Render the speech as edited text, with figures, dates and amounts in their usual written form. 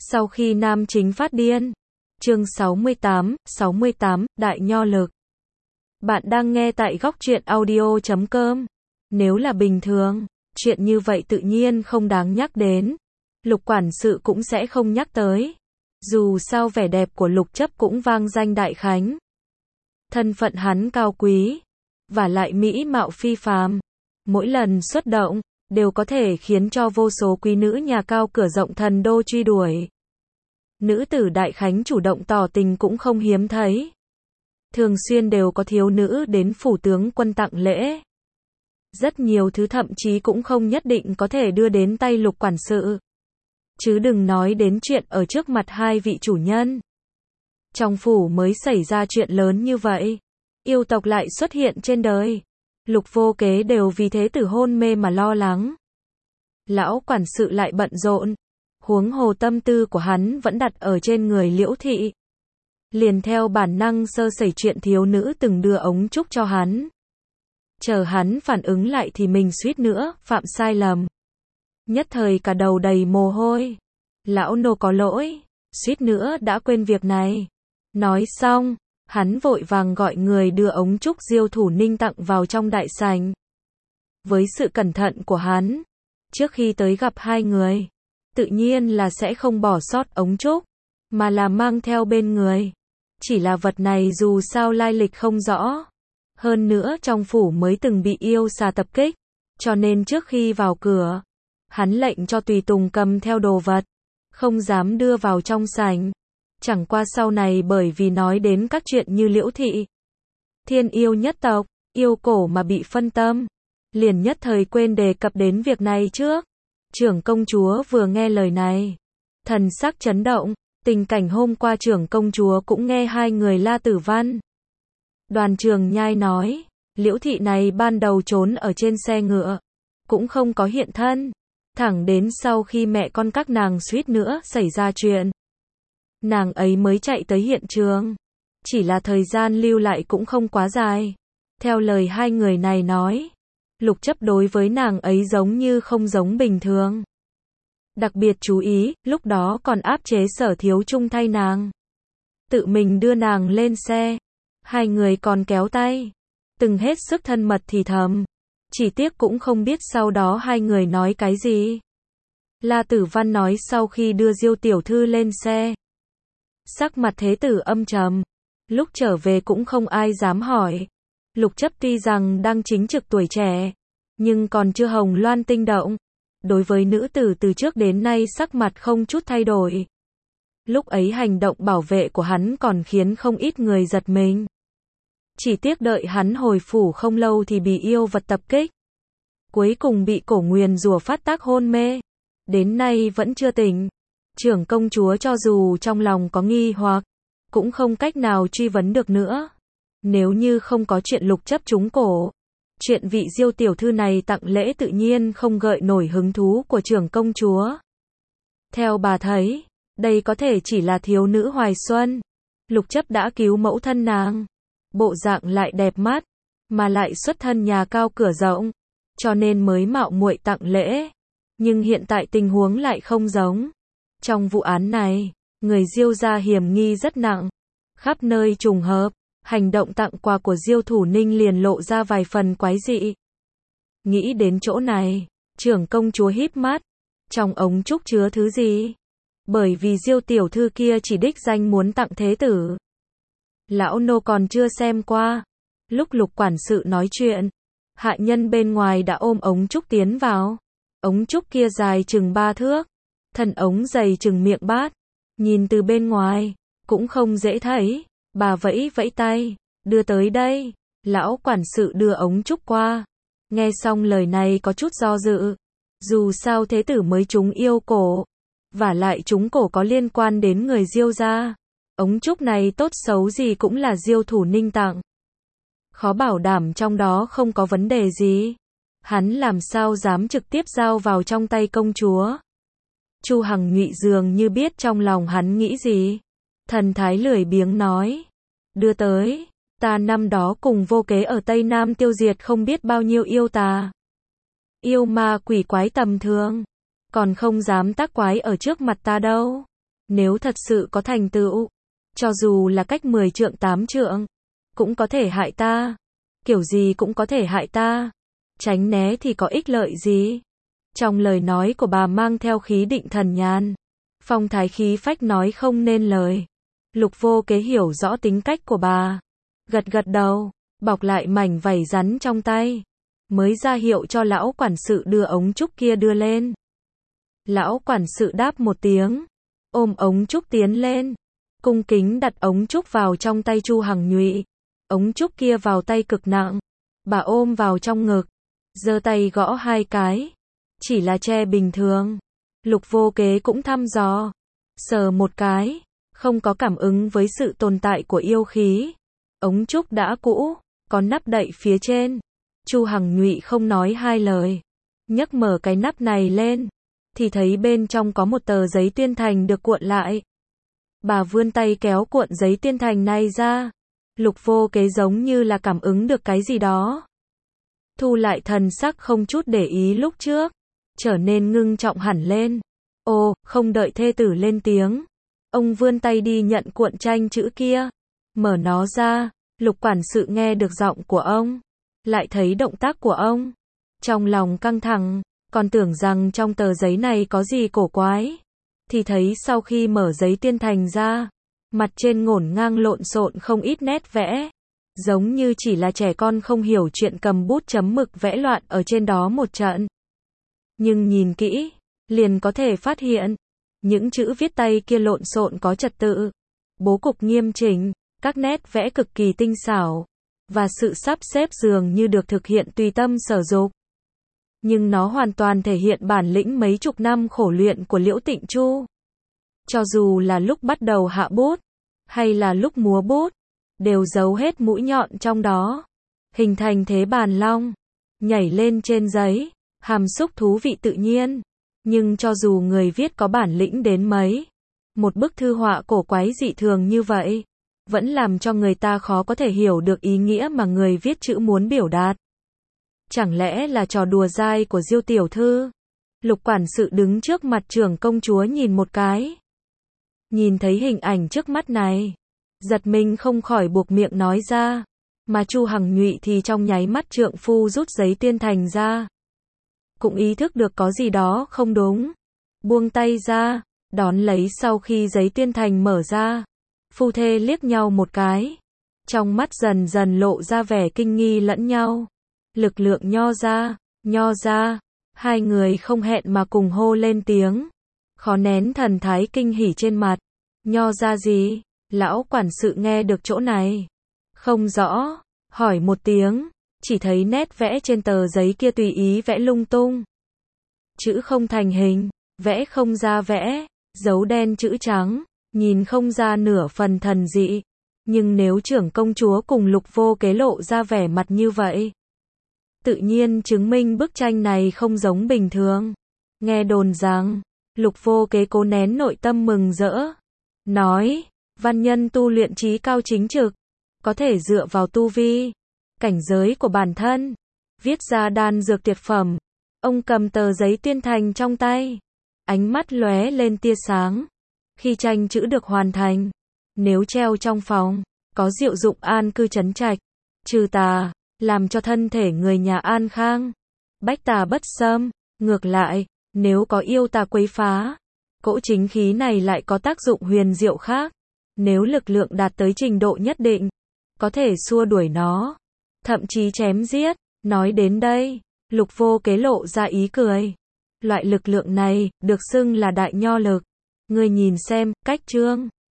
Sau khi nam chính phát điên. Chương 68, Đại Nho Lực. Bạn đang nghe tại góc truyện audio.com. Nếu là bình thường, chuyện như vậy tự nhiên không đáng nhắc đến. Lục quản sự cũng sẽ không nhắc tới. Dù sao vẻ đẹp của Lục Chấp cũng vang danh đại khánh. Thân phận hắn cao quý, và lại mỹ mạo phi phàm. Mỗi lần xuất động, đều có thể khiến cho vô số quý nữ nhà cao cửa rộng thần đô truy đuổi. Nữ tử đại khánh chủ động tỏ tình cũng không hiếm thấy. Thường xuyên đều có thiếu nữ đến phủ tướng quân tặng lễ. Rất nhiều thứ thậm chí cũng không nhất định có thể đưa đến tay Lục quản sự. Chứ đừng nói đến chuyện ở trước mặt hai vị chủ nhân. Trong phủ mới xảy ra chuyện lớn như vậy. Yêu tộc lại xuất hiện trên đời. Lục vô kế đều vì thế tử hôn mê mà lo lắng. Lão quản sự lại bận rộn. Huống hồ tâm tư của hắn vẫn đặt ở trên người Liễu Thị. Liền theo bản năng sơ sẩy chuyện thiếu nữ từng đưa ống trúc cho hắn. Chờ hắn phản ứng lại thì mình suýt nữa phạm sai lầm. Nhất thời cả đầu đầy mồ hôi. Lão nô có lỗi, suýt nữa đã quên việc này. Nói xong, hắn vội vàng gọi người đưa ống trúc Diêu Thủ Ninh tặng vào trong đại sảnh. Với sự cẩn thận của hắn, trước khi tới gặp hai người, tự nhiên là sẽ không bỏ sót ống trúc, mà là mang theo bên người. Chỉ là vật này dù sao lai lịch không rõ. Hơn nữa trong phủ mới từng bị yêu xà tập kích, cho nên trước khi vào cửa, hắn lệnh cho tùy tùng cầm theo đồ vật, không dám đưa vào trong sảnh. Chẳng qua sau này bởi vì nói đến các chuyện như Liễu Thị, thiên yêu nhất tộc, yêu cổ mà bị phân tâm, liền nhất thời quên đề cập đến việc này trước. Trưởng công chúa vừa nghe lời này, thần sắc chấn động, tình cảnh hôm qua trưởng công chúa cũng nghe hai người la tử văn. Đoàn Trường Nhai nói, Liễu Thị này ban đầu trốn ở trên xe ngựa, cũng không có hiện thân, thẳng đến sau khi mẹ con các nàng suýt nữa xảy ra chuyện, nàng ấy mới chạy tới hiện trường. Chỉ là thời gian lưu lại cũng không quá dài. Theo lời hai người này nói, Lục Chấp đối với nàng ấy giống như không giống bình thường. Đặc biệt chú ý, lúc đó còn áp chế Sở Thiếu Trung thay nàng. Tự mình đưa nàng lên xe. Hai người còn kéo tay. Từng hết sức thân mật thì thầm. Chỉ tiếc cũng không biết sau đó hai người nói cái gì. La Tử Văn nói sau khi đưa Diêu tiểu thư lên xe, sắc mặt thế tử âm trầm. Lúc trở về cũng không ai dám hỏi. Lục Chấp tuy rằng đang chính trực tuổi trẻ, nhưng còn chưa hồng loan tinh động. Đối với nữ tử từ trước đến nay sắc mặt không chút thay đổi. Lúc ấy hành động bảo vệ của hắn còn khiến không ít người giật mình. Chỉ tiếc đợi hắn hồi phủ không lâu thì bị yêu vật tập kích. Cuối cùng bị cổ nguyền rủa phát tác hôn mê. Đến nay vẫn chưa tỉnh. Trưởng công chúa cho dù trong lòng có nghi hoặc, cũng không cách nào truy vấn được nữa. Nếu như không có chuyện Lục Chấp trúng cổ, chuyện vị Diêu tiểu thư này tặng lễ tự nhiên không gợi nổi hứng thú của trưởng công chúa. Theo bà thấy, đây có thể chỉ là thiếu nữ hoài xuân. Lục Chấp đã cứu mẫu thân nàng, bộ dạng lại đẹp mắt, mà lại xuất thân nhà cao cửa rộng, cho nên mới mạo muội tặng lễ. Nhưng hiện tại tình huống lại không giống. Trong vụ án này, người Diêu gia hiểm nghi rất nặng, khắp nơi trùng hợp. Hành động tặng quà của Diêu Thủ Ninh liền lộ ra vài phần quái dị. Nghĩ đến chỗ này, trưởng công chúa híp mắt. Trong ống trúc chứa thứ gì? Bởi vì Diêu tiểu thư kia chỉ đích danh muốn tặng thế tử. Lão nô còn chưa xem qua. Lúc Lục quản sự nói chuyện, hạ nhân bên ngoài đã ôm ống trúc tiến vào. Ống trúc kia dài chừng 3 thước, thân ống dày chừng miệng bát. Nhìn từ bên ngoài, cũng không dễ thấy. Bà vẫy vẫy tay, đưa tới đây. Lão quản sự đưa ống trúc qua. Nghe xong lời này có chút do dự. Dù sao thế tử mới trúng yêu cổ, vả lại trúng cổ có liên quan đến người Diêu gia. Ống trúc này tốt xấu gì cũng là Diêu Thủ Ninh tặng. Khó bảo đảm trong đó không có vấn đề gì. Hắn làm sao dám trực tiếp giao vào trong tay công chúa. Chu Hằng Nhụy dường như biết trong lòng hắn nghĩ gì. Thần thái lười biếng nói, đưa tới, ta năm đó cùng vô kế ở Tây Nam tiêu diệt không biết bao nhiêu yêu tà, yêu ma quỷ quái tầm thường, còn không dám tác quái ở trước mặt ta đâu. nếu thật sự có thành tựu, cho dù là cách 10 trượng 8 trượng, cũng có thể hại ta. Kiểu gì cũng có thể hại ta. Tránh né thì có ích lợi gì? Trong lời nói của bà mang theo khí định thần nhàn, phong thái khí phách nói không nên lời. Lục Vô Kế hiểu rõ tính cách của bà, gật gật đầu, bọc lại mảnh vảy rắn trong tay, mới ra hiệu cho lão quản sự đưa ống trúc kia đưa lên. Lão quản sự đáp một tiếng, ôm ống trúc tiến lên, cung kính đặt ống trúc vào trong tay Chu Hằng Nhụy. Ống trúc kia vào tay cực nặng, bà ôm vào trong ngực, giơ tay gõ 2 cái, chỉ là tre bình thường. Lục Vô Kế cũng thăm dò, sờ một cái, không có cảm ứng với sự tồn tại của yêu khí. Ống trúc đã cũ, có nắp đậy phía trên. Chu Hằng Nhụy không nói hai lời, nhấc mở cái nắp này lên, thì thấy bên trong có một tờ giấy tuyên thành được cuộn lại. Bà vươn tay kéo cuộn giấy tuyên thành này ra. Lục Vô Kế giống như là cảm ứng được cái gì đó, thu lại thần sắc không chút để ý lúc trước, trở nên ngưng trọng hẳn lên. Ồ, không đợi thê tử lên tiếng, ông vươn tay đi nhận cuộn tranh chữ kia, mở nó ra. Lục quản sự nghe được giọng của ông, lại thấy động tác của ông, trong lòng căng thẳng, còn tưởng rằng trong tờ giấy này có gì cổ quái, thì thấy sau khi mở giấy tuyên thành ra, mặt trên ngổn ngang lộn xộn không ít nét vẽ, giống như chỉ là trẻ con không hiểu chuyện cầm bút chấm mực vẽ loạn ở trên đó một trận. Nhưng nhìn kỹ, liền có thể phát hiện, những chữ viết tay kia lộn xộn có trật tự, bố cục nghiêm chỉnh, các nét vẽ cực kỳ tinh xảo, và sự sắp xếp dường như được thực hiện tùy tâm sở dục. Nhưng nó hoàn toàn thể hiện bản lĩnh mấy chục năm khổ luyện của Liễu Tịnh Chu. Cho dù là lúc bắt đầu hạ bút, hay là lúc múa bút, đều giấu hết mũi nhọn trong đó, hình thành thế bàn long, nhảy lên trên giấy, hàm xúc thú vị tự nhiên. Nhưng cho dù người viết có bản lĩnh đến mấy, một bức thư họa cổ quái dị thường như vậy, vẫn làm cho người ta khó có thể hiểu được ý nghĩa mà người viết chữ muốn biểu đạt. Chẳng lẽ là trò đùa dai của Diêu tiểu thư? Lục quản sự đứng trước mặt trưởng công chúa nhìn một cái, nhìn thấy hình ảnh trước mắt này, giật mình không khỏi buộc miệng nói ra, mà Chu Hằng Nhụy thì trong nháy mắt trượng phu rút giấy tuyên thành ra, cũng ý thức được có gì đó không đúng, buông tay ra, đón lấy. Sau khi giấy tuyên thành mở ra, phu thê liếc nhau một cái, trong mắt dần dần lộ ra vẻ kinh nghi lẫn nhau. Lực lượng nho ra, hai người không hẹn mà cùng hô lên tiếng, khó nén thần thái kinh hỉ trên mặt. Nho ra gì? Lão quản sự nghe được chỗ này, không rõ, hỏi một tiếng, chỉ thấy nét vẽ trên tờ giấy kia tùy ý vẽ lung tung. Chữ không thành hình, vẽ không ra vẽ, dấu đen chữ trắng, nhìn không ra nửa phần thần dị. Nhưng nếu trưởng công chúa cùng Lục Vô Kế lộ ra vẻ mặt như vậy, tự nhiên chứng minh bức tranh này không giống bình thường. Nghe đồn rằng, Lục Vô Kế cố nén nội tâm mừng rỡ, nói, văn nhân tu luyện trí cao chính trực, có thể dựa vào tu vi, cảnh giới của bản thân, viết ra đan dược tuyệt phẩm. Ông cầm tờ giấy tuyên thành trong tay, ánh mắt lóe lên tia sáng. Khi tranh chữ được hoàn thành, nếu treo trong phòng, có diệu dụng an cư trấn trạch, trừ tà, làm cho thân thể người nhà an khang, bách tà bất xâm. Ngược lại, nếu có yêu tà quấy phá, cỗ chính khí này lại có tác dụng huyền diệu khác. Nếu lực lượng đạt tới trình độ nhất định, có thể xua đuổi nó, thậm chí chém giết. Nói đến đây, Lục Vô Kế lộ ra ý cười. Loại lực lượng này, được xưng là đại nho lực. Ngươi nhìn xem, cách chương